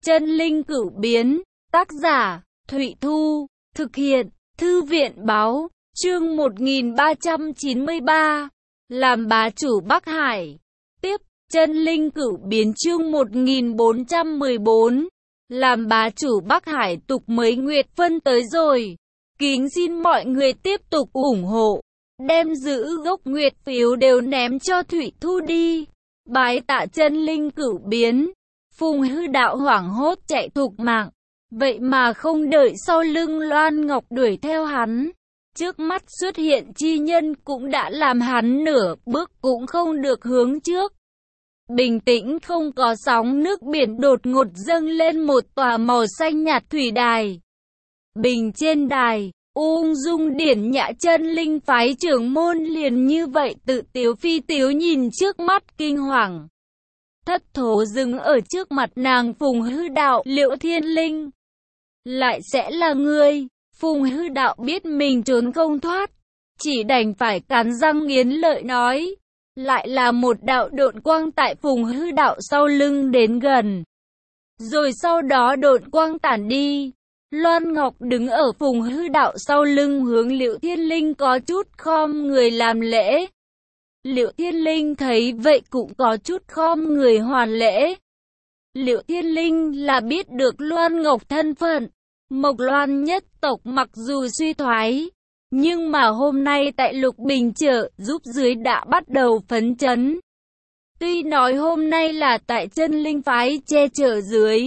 Chân linh cửu biến, tác giả, Thụy Thu, thực hiện, Thư viện báo, chương 1393, làm bá chủ Bắc Hải. Tiếp, chân linh cửu biến chương 1414, làm bá chủ Bắc Hải tục mấy nguyệt phân tới rồi. Kính xin mọi người tiếp tục ủng hộ, đem giữ gốc nguyệt phiếu đều ném cho Thụy Thu đi. Bái tạ chân linh cửu biến. Phùng Hư Đạo hoảng hốt chạy thục mạng, vậy mà không đợi sau lưng Loan Ngọc đuổi theo hắn. Trước mắt xuất hiện chi nhân cũng đã làm hắn nửa bước cũng không được hướng trước. Bình tĩnh không có sóng, nước biển đột ngột dâng lên một tòa màu xanh nhạt thủy đài. Bình trên đài, ung dung điển nhã chân linh phái trưởng môn liền như vậy tự tiếu phi tiếu nhìn trước mắt kinh hoàng. Thất thố dừng ở trước mặt nàng. Phùng Hư Đạo, Liễu Thiên Linh, lại sẽ là ngươi. Phùng Hư Đạo biết mình trốn không thoát, chỉ đành phải cắn răng nghiến lợi nói. Lại là một đạo độn quang tại Phùng Hư Đạo sau lưng đến gần, rồi sau đó độn quang tản đi. Loan Ngọc đứng ở Phùng Hư Đạo sau lưng hướng Liễu Thiên Linh có chút khom người làm lễ. Liễu Thiên Linh thấy vậy cũng có chút khom người hoàn lễ. Liễu Thiên Linh là biết được Loan Ngọc thân phận. Mộc Loan nhất tộc mặc dù suy thoái, nhưng mà hôm nay tại Lục Bình chợ giúp dưới đã bắt đầu phấn chấn. Tuy nói hôm nay là tại chân linh phái che chở dưới,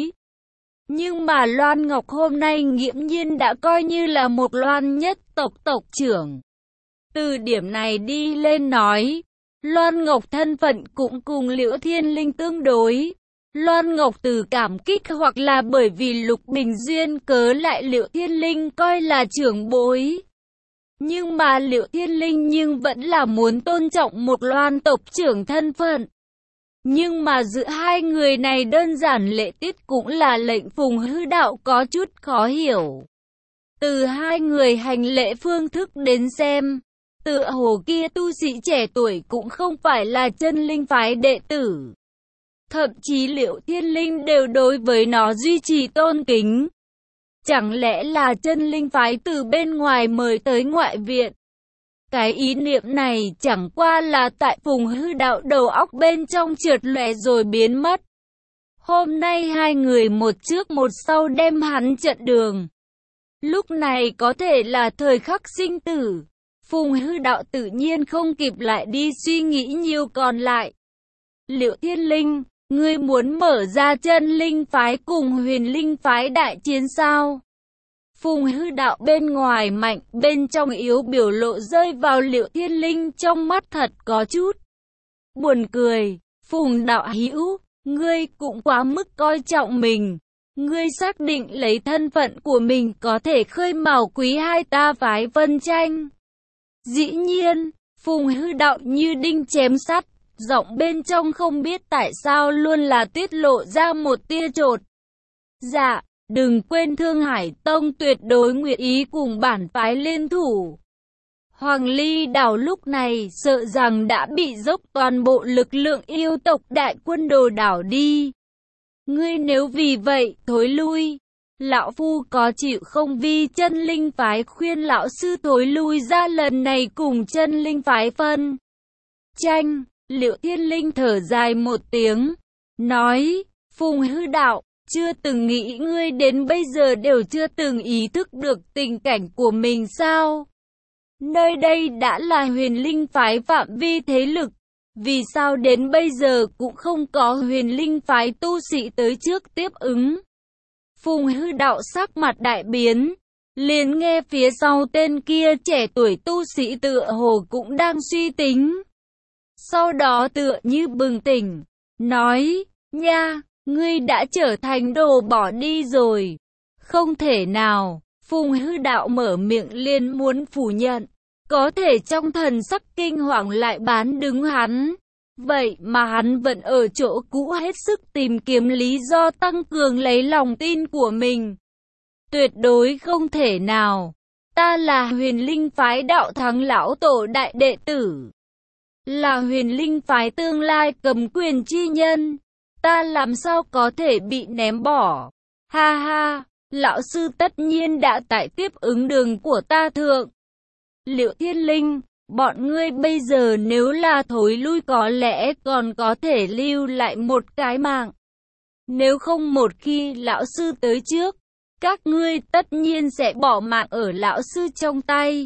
nhưng mà Loan Ngọc hôm nay nghiễm nhiên đã coi như là Mộc Loan nhất tộc tộc trưởng. Từ điểm này đi lên nói, Loan Ngọc thân phận cũng cùng Liễu Thiên Linh tương đối. Loan Ngọc từ cảm kích hoặc là bởi vì Lục Bình duyên cớ lại Liễu Thiên Linh coi là trưởng bối. Nhưng mà Liễu Thiên Linh nhưng vẫn là muốn tôn trọng một Loan tộc trưởng thân phận. Nhưng mà giữa hai người này đơn giản lễ tiết cũng là lệnh Phùng Hư Đạo có chút khó hiểu. Từ hai người hành lễ phương thức đến xem, tựa hồ kia tu sĩ trẻ tuổi cũng không phải là chân linh phái đệ tử. Thậm chí Liễu Thiên Linh đều đối với nó duy trì tôn kính. Chẳng lẽ là chân linh phái từ bên ngoài mời tới ngoại viện? Cái ý niệm này chẳng qua là tại Phùng Hư Đạo đầu óc bên trong trượt lóe rồi biến mất. Hôm nay hai người một trước một sau đem hắn chặn đường. Lúc này có thể là thời khắc sinh tử. Phùng Hư Đạo tự nhiên không kịp lại đi suy nghĩ nhiều còn lại. Liễu Thiên Linh, ngươi muốn mở ra chân linh phái cùng huyền linh phái đại chiến sao? Phùng Hư Đạo bên ngoài mạnh, bên trong yếu, biểu lộ rơi vào Liễu Thiên Linh trong mắt thật có chút buồn cười. Phùng đạo hữu, ngươi cũng quá mức coi trọng mình. Ngươi xác định lấy thân phận của mình có thể khơi mào quý hai ta phái phân tranh? Dĩ nhiên. Phùng Hư Đạo như đinh chém sắt, giọng bên trong không biết tại sao luôn là tiết lộ ra một tia chột dạ. Đừng quên Thương Hải Tông tuyệt đối nguyện ý cùng bản phái liên thủ. Hoàng Ly Đảo lúc này sợ rằng đã bị dốc toàn bộ lực lượng yêu tộc đại quân đồ đảo đi. Ngươi nếu vì vậy thối lui, lão phu có chịu không vì chân linh phái khuyên lão sư thối lui ra lần này cùng chân linh phái phân tranh? Liễu Thiên Linh thở dài một tiếng, nói, Phùng Hư Đạo, chưa từng nghĩ ngươi đến bây giờ đều chưa từng ý thức được tình cảnh của mình sao? Nơi đây đã là huyền linh phái phạm vi thế lực, vì sao đến bây giờ cũng không có huyền linh phái tu sĩ tới trước tiếp ứng? Phùng Hư Đạo sắc mặt đại biến, liền nghe phía sau tên kia trẻ tuổi tu sĩ tựa hồ cũng đang suy tính. Sau đó tựa như bừng tỉnh, nói, nha, ngươi đã trở thành đồ bỏ đi rồi. Không thể nào. Phùng Hư Đạo mở miệng liền muốn phủ nhận, có thể trong thần sắc kinh hoàng lại bán đứng hắn. Vậy mà hắn vẫn ở chỗ cũ hết sức tìm kiếm lý do tăng cường lấy lòng tin của mình. Tuyệt đối không thể nào. Ta là huyền linh phái Đạo Thắng lão tổ đại đệ tử, là huyền linh phái tương lai cầm quyền chi nhân. ta làm sao có thể bị ném bỏ? Ha ha, lão sư tất nhiên đã tại tiếp ứng đường của ta thượng. Liệu Thiên Linh, bọn ngươi bây giờ nếu là thối lui có lẽ còn có thể lưu lại một cái mạng. Nếu không một khi lão sư tới trước, các ngươi tất nhiên sẽ bỏ mạng ở lão sư trong tay.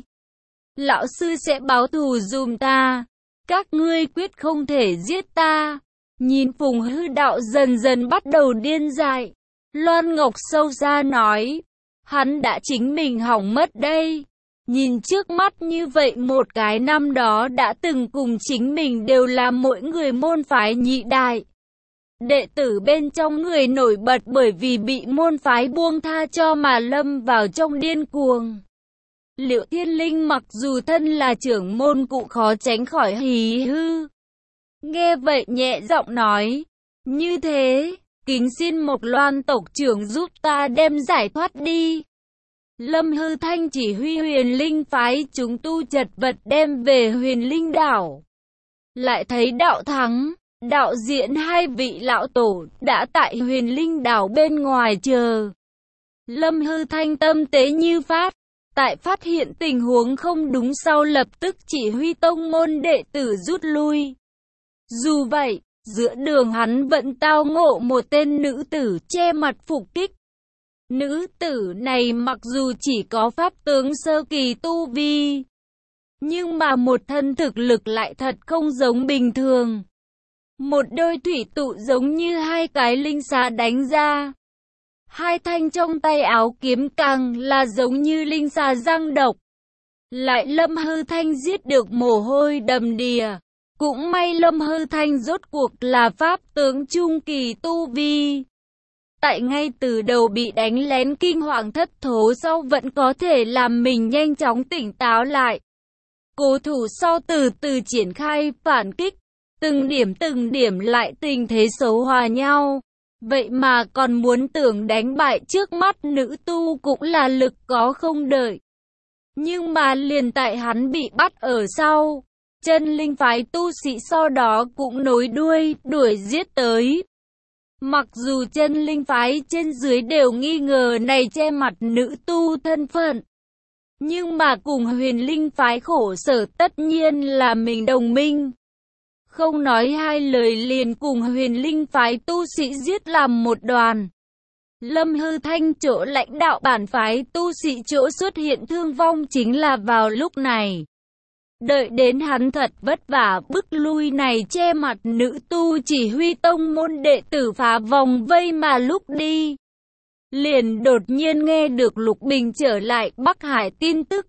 Lão sư sẽ báo thù giùm ta. Các ngươi quyết không thể giết ta. Nhìn Phùng Hư Đạo dần dần bắt đầu điên dại. Loan Ngọc sâu xa nói. Hắn đã chính mình hỏng mất đây. Nhìn trước mắt như vậy một cái năm đó đã từng cùng chính mình đều là mỗi người môn phái nhị đại. Đệ tử bên trong người nổi bật bởi vì bị môn phái buông tha cho mà lâm vào trong điên cuồng. Liệu Thiên Linh mặc dù thân là trưởng môn cũng khó tránh khỏi hí hư. Nghe vậy nhẹ giọng nói, như thế, kính xin Mộc Loan tộc trưởng giúp ta đem giải thoát đi. Lâm Hư Thanh chỉ huy Huyền Linh phái chúng tu chật vật đem về Huyền Linh đảo. Lại thấy Đạo Thắng, Đạo Diễn hai vị lão tổ đã tại Huyền Linh đảo bên ngoài chờ. Lâm Hư Thanh tâm tế như phát, tại phát hiện tình huống không đúng sau lập tức chỉ huy tông môn đệ tử rút lui. Dù vậy, giữa đường hắn vẫn tao ngộ một tên nữ tử che mặt phục kích. Nữ tử này mặc dù chỉ có pháp tướng sơ kỳ tu vi, nhưng mà một thân thực lực lại thật không giống bình thường. Một đôi thủy tụ giống như hai cái linh xà đánh ra. Hai thanh trong tay áo kiếm càng là giống như linh xà răng độc. Lại Lâm Hư Thanh giết được mồ hôi đầm đìa. Cũng may Lâm Hư Thanh rốt cuộc là pháp tướng trung kỳ tu vi. Tại ngay từ đầu bị đánh lén kinh hoàng thất thố sau vẫn có thể làm mình nhanh chóng tỉnh táo lại. Cố thủ sau từ từ triển khai phản kích. Từng điểm lại tình thế xấu hòa nhau. Vậy mà còn muốn tưởng đánh bại trước mắt nữ tu cũng là lực có không đợi. Nhưng mà liền tại hắn bị bắt ở sau, chân linh phái tu sĩ sau đó cũng nối đuôi, đuổi giết tới. Mặc dù chân linh phái trên dưới đều nghi ngờ này che mặt nữ tu thân phận, nhưng mà cùng Huyền Linh phái khổ sở tất nhiên là mình đồng minh. Không nói hai lời liền cùng Huyền Linh phái tu sĩ giết làm một đoàn. Lâm Hư Thanh chỗ lãnh đạo bản phái tu sĩ chỗ xuất hiện thương vong chính là vào lúc này. Đợi đến hắn thật vất vả bức lui này che mặt nữ tu chỉ huy tông môn đệ tử phá vòng vây mà lúc đi. Liền đột nhiên nghe được Lục Bình trở lại Bắc Hải tin tức.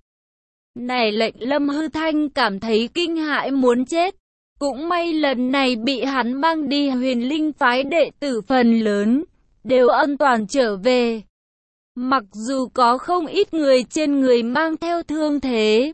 Này lệnh Lâm Hư Thanh cảm thấy kinh hãi muốn chết. Cũng may lần này bị hắn mang đi Huyền Linh phái đệ tử phần lớn, đều an toàn trở về. Mặc dù có không ít người trên người mang theo thương thế,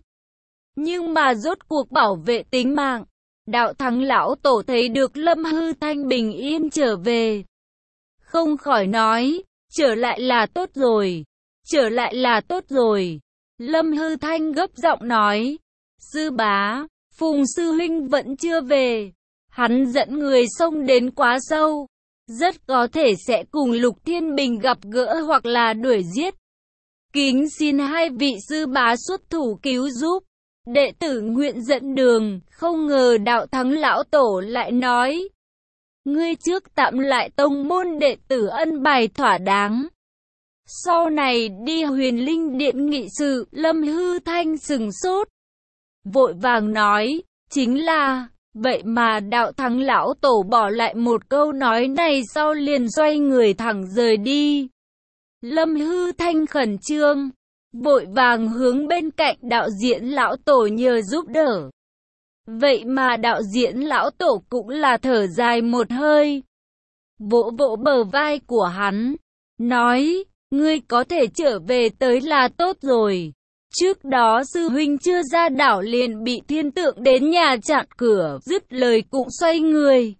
nhưng mà rốt cuộc bảo vệ tính mạng. Đạo Thắng lão tổ thấy được Lâm Hư Thanh bình yên trở về, không khỏi nói, trở lại là tốt rồi, trở lại là tốt rồi. Lâm Hư Thanh gấp giọng nói, sư bá, Phùng sư huynh vẫn chưa về, hắn dẫn người xông đến quá sâu, rất có thể sẽ cùng Lục Thiên Bình gặp gỡ hoặc là đuổi giết. Kính xin hai vị sư bá xuất thủ cứu giúp. Đệ tử nguyện dẫn đường. Không ngờ Đạo Thắng lão tổ lại nói, ngươi trước tạm lại tông môn đệ tử ân bài thỏa đáng, sau này đi Huyền Linh điện nghị sự. Lâm Hư Thanh sừng sốt, vội vàng nói, chính là, vậy mà Đạo Thắng lão tổ bỏ lại một câu nói này sau liền xoay người thẳng rời đi. Lâm Hư Thanh khẩn trương, vội vàng hướng bên cạnh Đạo Diễn lão tổ nhờ giúp đỡ. Vậy mà Đạo Diễn lão tổ cũng là thở dài một hơi, vỗ vỗ bờ vai của hắn, nói, ngươi có thể trở về tới là tốt rồi. Trước đó sư huynh chưa ra đảo liền bị thiên tượng đến nhà chặn cửa, dứt lời cũng xoay người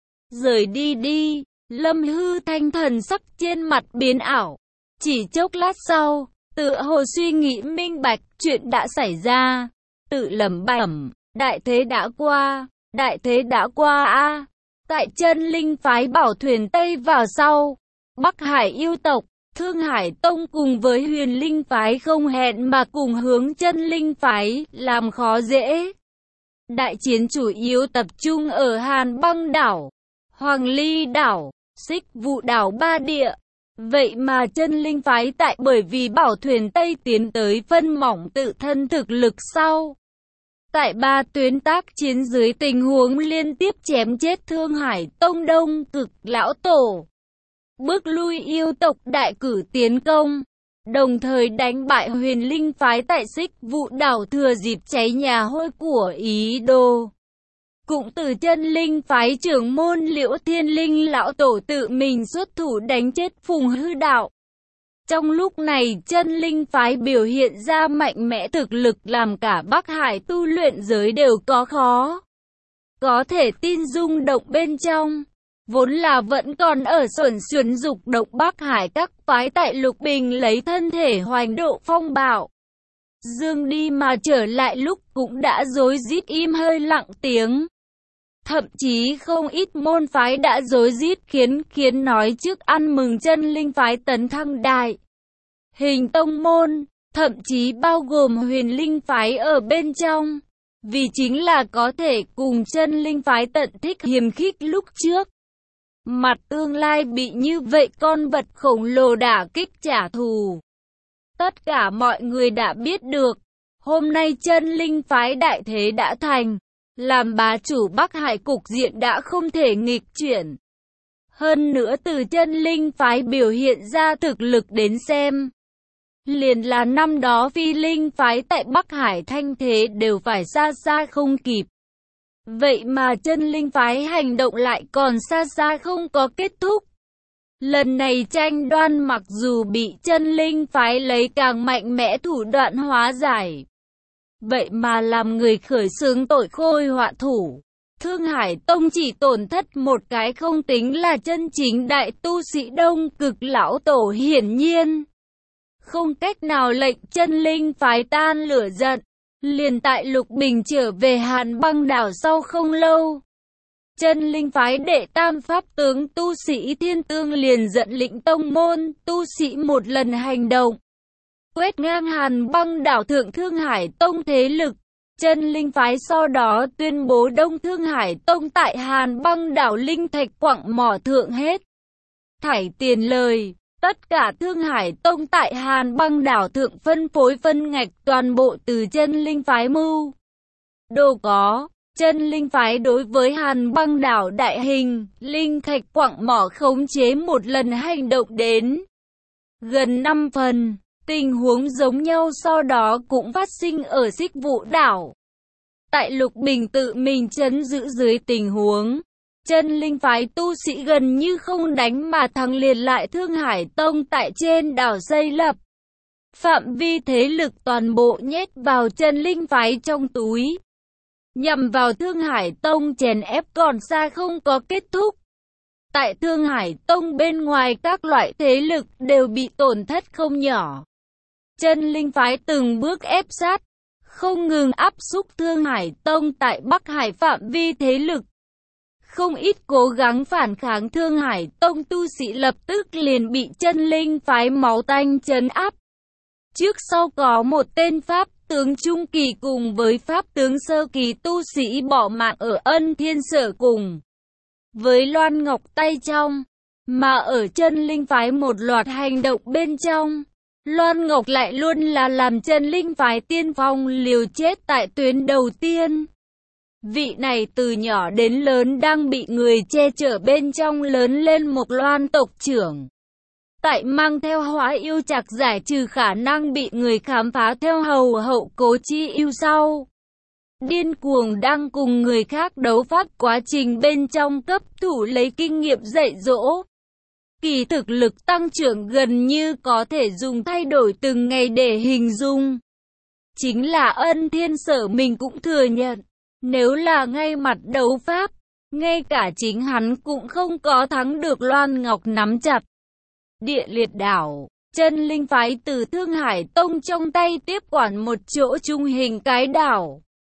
rời đi đi. Lâm Hư Thanh thần sắc trên mặt biến ảo, chỉ chốc lát sau, tựa hồ suy nghĩ minh bạch chuyện đã xảy ra, tự lẩm bẩm, đại thế đã qua a. Tại chân linh phái Bảo Thuyền Tây vào sau, Bắc Hải yêu tộc, Thương Hải Tông cùng với Huyền Linh phái không hẹn mà cùng hướng chân linh phái, làm khó dễ. Đại chiến chủ yếu tập trung ở Hàn Băng đảo, Hoàng Ly đảo, Xích Vụ đảo ba địa. Vậy mà chân linh phái tại bởi vì Bảo Thuyền Tây tiến tới phân mỏng tự thân thực lực sau. Tại ba tuyến tác chiến dưới tình huống liên tiếp chém chết Thương Hải Tông Đông Cực lão tổ. Bước lui yêu tộc đại cử tiến công, đồng thời đánh bại Huyền Linh phái tại Xích Vụ đảo thừa dịp cháy nhà hôi của Ý Đô. Cũng từ chân linh phái trưởng môn Liễu Thiên Linh lão tổ tự mình xuất thủ đánh chết Phùng Hư đạo. Trong lúc này chân linh phái biểu hiện ra mạnh mẽ thực lực làm cả Bắc Hải tu luyện giới đều có khó có thể tin rung động bên trong. Vốn là vẫn còn ở xuẩn xuyến dục động Bắc Hải các phái tại Lục Bình lấy thân thể hoành độ phong bạo. Dương đi mà trở lại lúc cũng đã rối rít im hơi lặng tiếng. Thậm chí không ít môn phái đã rối rít khiến nói trước ăn mừng chân linh phái tấn thăng đại hình tông môn, thậm chí bao gồm Huyền Linh phái ở bên trong. Vì chính là có thể cùng chân linh phái tận thích hiềm khích lúc trước. Mặt tương lai bị như vậy con vật khổng lồ đả kích trả thù. Tất cả mọi người đã biết được, hôm nay chân linh phái đại thế đã thành, làm bá chủ Bắc Hải cục diện đã không thể nghịch chuyển. Hơn nữa từ chân linh phái biểu hiện ra thực lực đến xem, liền là năm đó Phi Linh phái tại Bắc Hải thanh thế đều phải xa xa không kịp. Vậy mà chân linh phái hành động lại còn xa xa không có kết thúc. Lần này tranh đoan mặc dù bị chân linh phái lấy càng mạnh mẽ thủ đoạn hóa giải. Vậy mà làm người khởi xướng tội khôi họa thủ. Thương Hải Tông chỉ tổn thất một cái không tính là chân chính đại tu sĩ Đông Cực lão tổ hiển nhiên. Không cách nào lệnh chân linh phái tan lửa giận. Liền tại Lục Bình trở về Hàn Băng đảo sau không lâu. Chân linh phái đệ tam pháp tướng tu sĩ Thiên Tương liền giận lĩnh tông môn tu sĩ một lần hành động. Quét ngang Hàn Băng đảo thượng Thương Hải Tông thế lực. Chân linh phái sau đó tuyên bố Đông Thương Hải Tông tại Hàn Băng đảo linh thạch quặng mỏ thượng hết thảy tiền lời. Tất cả Thương Hải Tông tại Hàn Băng đảo thượng phân phối phân ngạch toàn bộ từ chân linh phái mưu. Đồ có, chân linh phái đối với Hàn Băng đảo đại hình, linh thạch quặng mỏ khống chế một lần hành động đến gần 5 phần. Tình huống giống nhau sau đó cũng phát sinh ở Xích Vụ đảo. Tại Lục Bình tự mình trấn giữ dưới tình huống, chân linh phái tu sĩ gần như không đánh mà thắng liền lại Thương Hải Tông tại trên đảo xây lập. Phạm vi thế lực toàn bộ nhét vào chân linh phái trong túi. Nhằm vào Thương Hải Tông chèn ép còn xa không có kết thúc. Tại Thương Hải Tông bên ngoài các loại thế lực đều bị tổn thất không nhỏ. Chân linh phái từng bước ép sát, không ngừng áp xúc Thương Hải Tông tại Bắc Hải phạm vi thế lực. Không ít cố gắng phản kháng Thương Hải Tông tu sĩ lập tức liền bị chân linh phái máu tanh trấn áp. Trước sau có một tên pháp tướng trung kỳ cùng với pháp tướng sơ kỳ tu sĩ bỏ mạng ở Ân Thiên Sở cùng với Loan Ngọc tay trong, mà ở chân linh phái một loạt hành động bên trong. Loan Ngọc lại luôn là làm chân linh phái tiên phong liều chết tại tuyến đầu tiên. Vị này từ nhỏ đến lớn đang bị người che chở bên trong lớn lên một Loan tộc trưởng. Tại mang theo Hóa yêu trạc giải trừ khả năng bị người khám phá theo hầu hậu Cố Chi yêu sau. Điên cuồng đang cùng người khác đấu pháp quá trình bên trong cấp thủ lấy kinh nghiệm dạy dỗ. Kỳ thực lực tăng trưởng gần như có thể dùng thay đổi từng ngày để hình dung. Chính là Ân Thiên Sở mình cũng thừa nhận, nếu là ngay mặt đấu pháp, ngay cả chính hắn cũng không có thắng được Loan Ngọc nắm chặt. Địa Liệt đảo, chân linh phái từ Thương Hải Tông trong tay tiếp quản một chỗ trung hình cái đảo.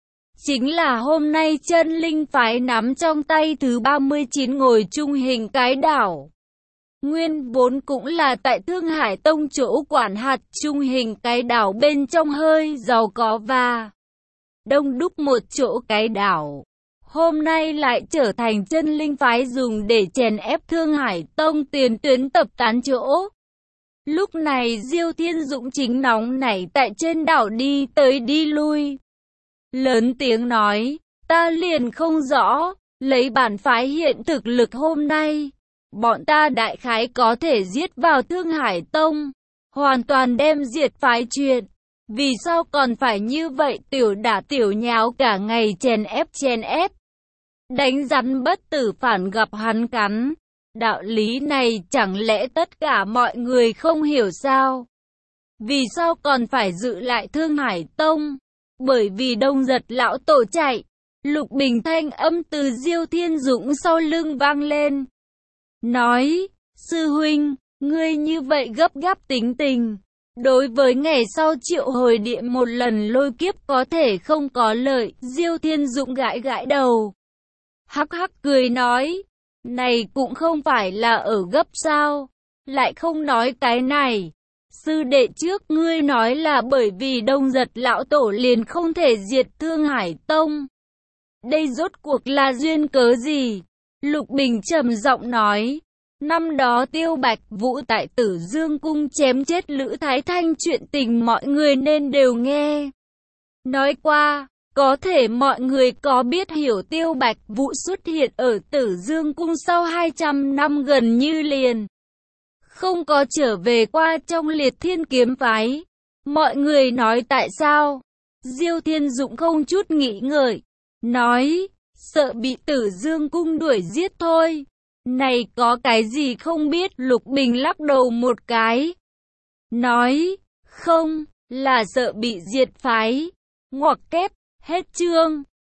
chính là hôm nay chân linh phái nắm trong tay thứ 39 ngồi chung hình cái đảo. Nguyên vốn cũng là tại Thương Hải Tông chỗ quản hạt trung hình cái đảo bên trong hơi giàu có và đông đúc một chỗ cái đảo. Hôm nay lại trở thành chân linh phái dùng để chèn ép Thương Hải Tông tiền tuyến tập tán chỗ. Lúc này Diêu Thiên Dũng chính nóng nảy tại trên đảo đi tới đi lui. Lớn tiếng nói, ta liền không rõ, lấy bản phái hiện thực lực hôm nay. Bọn ta đại khái có thể giết vào Thương Hải Tông, hoàn toàn đem diệt phái chuyện. Vì sao còn phải như vậy tiểu đả tiểu nháo cả ngày chèn ép. Đánh rắn bất tử phản gặp hắn cắn. Đạo lý này chẳng lẽ tất cả mọi người không hiểu sao? Vì sao còn phải giữ lại Thương Hải Tông? Bởi vì Đông Giật lão tổ chạy. Lục Bình thanh âm từ Diêu Thiên Dũng sau lưng vang lên. Nói, sư huynh, ngươi như vậy gấp gáp tính tình. Đối với ngày sau triệu hồi địa một lần lôi kiếp có thể không có lợi. Diêu Thiên Dũng gãi gãi đầu. Hắc hắc cười nói, này cũng không phải là ở gấp sao, lại không nói cái này. Sư đệ trước ngươi nói là bởi vì Đông Giật lão tổ liền không thể diệt Thương Hải Tông. Đây rốt cuộc là duyên cớ gì? Lục Bình trầm giọng nói, năm đó Tiêu Bạch Vũ tại Tử Dương Cung chém chết Lữ Thái Thanh chuyện tình mọi người nên đều nghe. Nói qua, có thể mọi người có biết hiểu Tiêu Bạch Vũ xuất hiện ở Tử Dương Cung sau 200 năm gần như liền. Không có trở về qua trong Liệt Thiên kiếm phái. Mọi người nói tại sao? Diêu Thiên Dũng không chút nghĩ ngợi. Nói, sợ bị Tử Dương Cung đuổi giết thôi. Này có cái gì không biết? Lục Bình lắc đầu một cái. Nói, không, là sợ bị diệt phái. Ngoặc kép, hết chương.